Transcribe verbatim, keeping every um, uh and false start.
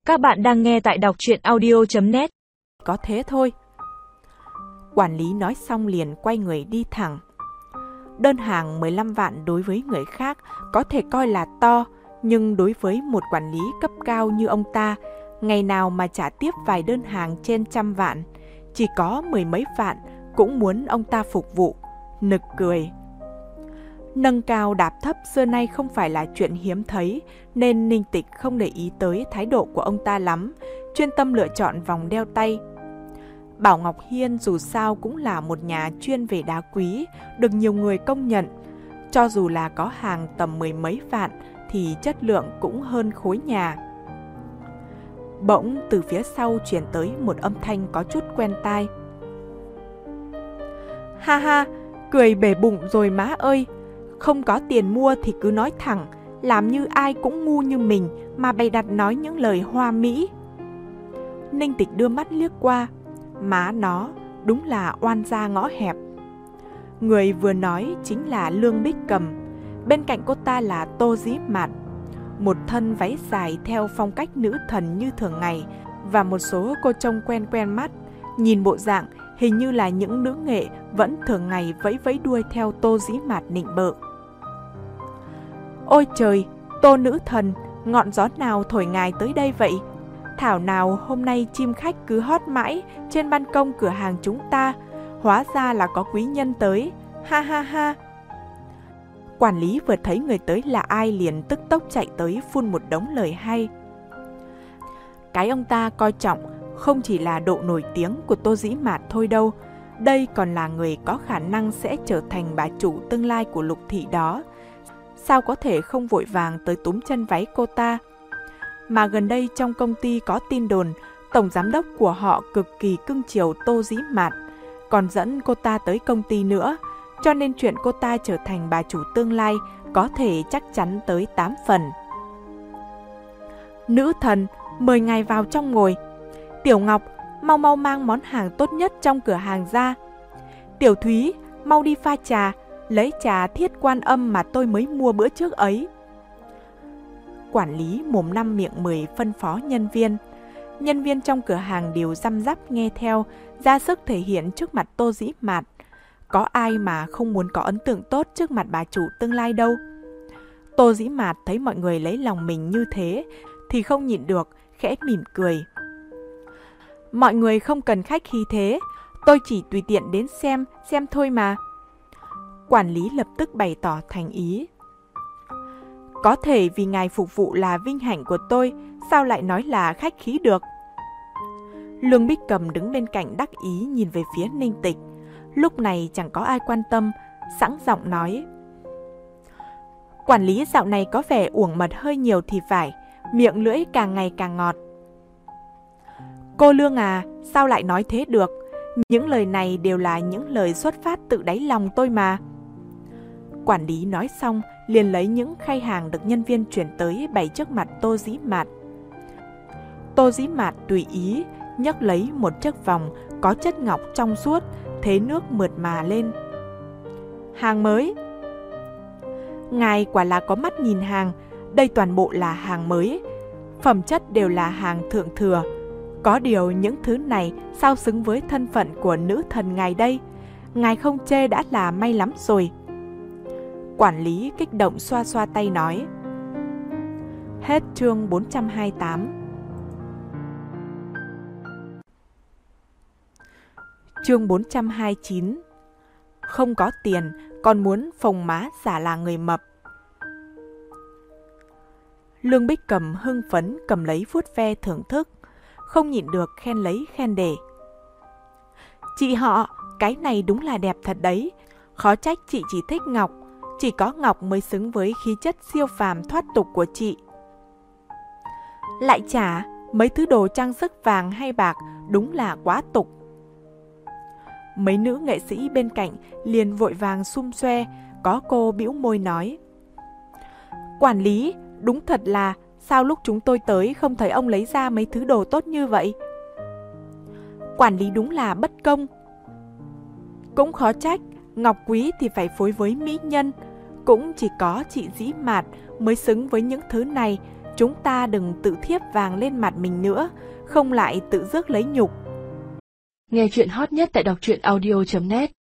Các bạn đang nghe tại đọc truyện audio chấm net. Có thế thôi. Quản lý nói xong liền quay người đi thẳng. Đơn hàng mười lăm vạn đối với người khác có thể coi là to, nhưng đối với một quản lý cấp cao như ông ta, ngày nào mà trả tiếp vài đơn hàng trên trăm vạn, chỉ có mười mấy vạn cũng muốn ông ta phục vụ. Nực cười. Nâng cao đạp thấp xưa nay không phải là chuyện hiếm thấy, nên Ninh Tịch không để ý tới thái độ của ông ta lắm, chuyên tâm lựa chọn vòng đeo tay. Bảo Ngọc Hiên dù sao cũng là một nhà chuyên về đá quý, được nhiều người công nhận. Cho dù là có hàng tầm mười mấy vạn thì chất lượng cũng hơn khối nhà. Bỗng từ phía sau truyền tới một âm thanh có chút quen tai. Ha ha, cười bể bụng rồi má ơi. Không có tiền mua thì cứ nói thẳng, làm như ai cũng ngu như mình mà bày đặt nói những lời hoa mỹ. Ninh Tịch đưa mắt liếc qua, má nó đúng là oan gia ngõ hẹp. Người vừa nói chính là Lương Bích Cầm, bên cạnh cô ta là Tô Dĩ Mạt, một thân váy dài theo phong cách nữ thần như thường ngày, và một số cô trông quen quen mắt, nhìn bộ dạng hình như là những nữ nghệ vẫn thường ngày vẫy vẫy đuôi theo Tô Dĩ Mạt nịnh bợ. Ôi trời, Tô nữ thần, ngọn gió nào thổi ngài tới đây vậy? Thảo nào hôm nay chim khách cứ hót mãi trên ban công cửa hàng chúng ta, hóa ra là có quý nhân tới, ha ha ha. Quản lý vừa thấy người tới là ai liền tức tốc chạy tới phun một đống lời hay. Cái ông ta coi trọng không chỉ là độ nổi tiếng của Tô Dĩ Mạt thôi đâu, đây còn là người có khả năng sẽ trở thành bà chủ tương lai của Lục thị đó. Sao có thể không vội vàng tới túm chân váy cô ta? Mà gần đây trong công ty có tin đồn tổng giám đốc của họ cực kỳ cưng chiều Tô Dĩ Mạt, còn dẫn cô ta tới công ty nữa, cho nên chuyện cô ta trở thành bà chủ tương lai có thể chắc chắn tới tám phần. Nữ thần, mời ngài vào trong ngồi. Tiểu Ngọc, mau mau mang món hàng tốt nhất trong cửa hàng ra. Tiểu Thúy, mau đi pha trà, lấy trà Thiết Quan Âm mà tôi mới mua bữa trước ấy. Quản lý mồm năm miệng mười phân phó nhân viên. Nhân viên trong cửa hàng đều răm rắp nghe theo, ra sức thể hiện trước mặt Tô Dĩ Mạt. Có ai mà không muốn có ấn tượng tốt trước mặt bà chủ tương lai đâu. Tô Dĩ Mạt thấy mọi người lấy lòng mình như thế thì không nhịn được, khẽ mỉm cười. Mọi người không cần khách khí thế, tôi chỉ tùy tiện đến xem, xem thôi mà. Quản lý lập tức bày tỏ thành ý. Có thể vì ngài phục vụ là vinh hạnh của tôi, sao lại nói là khách khí được? Lương Bích Cầm đứng bên cạnh đắc ý nhìn về phía Ninh Tịch. Lúc này chẳng có ai quan tâm, sẵn giọng nói. Quản lý dạo này có vẻ uổng mật hơi nhiều thì phải, miệng lưỡi càng ngày càng ngọt. Cô Lương à, sao lại nói thế được? Những lời này đều là những lời xuất phát từ đáy lòng tôi mà. Quản lý nói xong liền lấy những khay hàng được nhân viên chuyển tới bày trước mặt Tô Dĩ Mạt. Tô Dĩ Mạt tùy ý nhấc lấy một chiếc vòng có chất ngọc trong suốt, thế nước mượt mà lên. Hàng mới. Ngài quả là có mắt nhìn hàng, đây toàn bộ là hàng mới, phẩm chất đều là hàng thượng thừa. Có điều những thứ này sao xứng với thân phận của nữ thần ngài đây? Ngài không chê đã là may lắm rồi. Quản lý kích động xoa xoa tay nói. Hết chương bốn trăm hai mươi tám. Chương bốn trăm hai mươi chín. Không có tiền, còn muốn phồng má giả là người mập. Lương Bích Cầm hưng phấn cầm lấy vuốt ve thưởng thức, không nhịn được khen lấy khen để. Chị họ, cái này đúng là đẹp thật đấy, khó trách chị chỉ thích ngọc, chỉ có ngọc mới xứng với khí chất siêu phàm thoát tục của chị. Lại chả, mấy thứ đồ trang sức vàng hay bạc đúng là quá tục. Mấy nữ nghệ sĩ bên cạnh liền vội vàng xum xoe, có cô bĩu môi nói. Quản lý, đúng thật là, sao lúc chúng tôi tới không thấy ông lấy ra mấy thứ đồ tốt như vậy? Quản lý đúng là bất công. Cũng khó trách, ngọc quý thì phải phối với mỹ nhân, cũng chỉ có chị Dĩ Mạt mới xứng với những thứ này, chúng ta đừng tự thiếp vàng lên mặt mình nữa, không lại tự rước lấy nhục. Nghe chuyện hot nhất tại đọc truyện audio chấm net.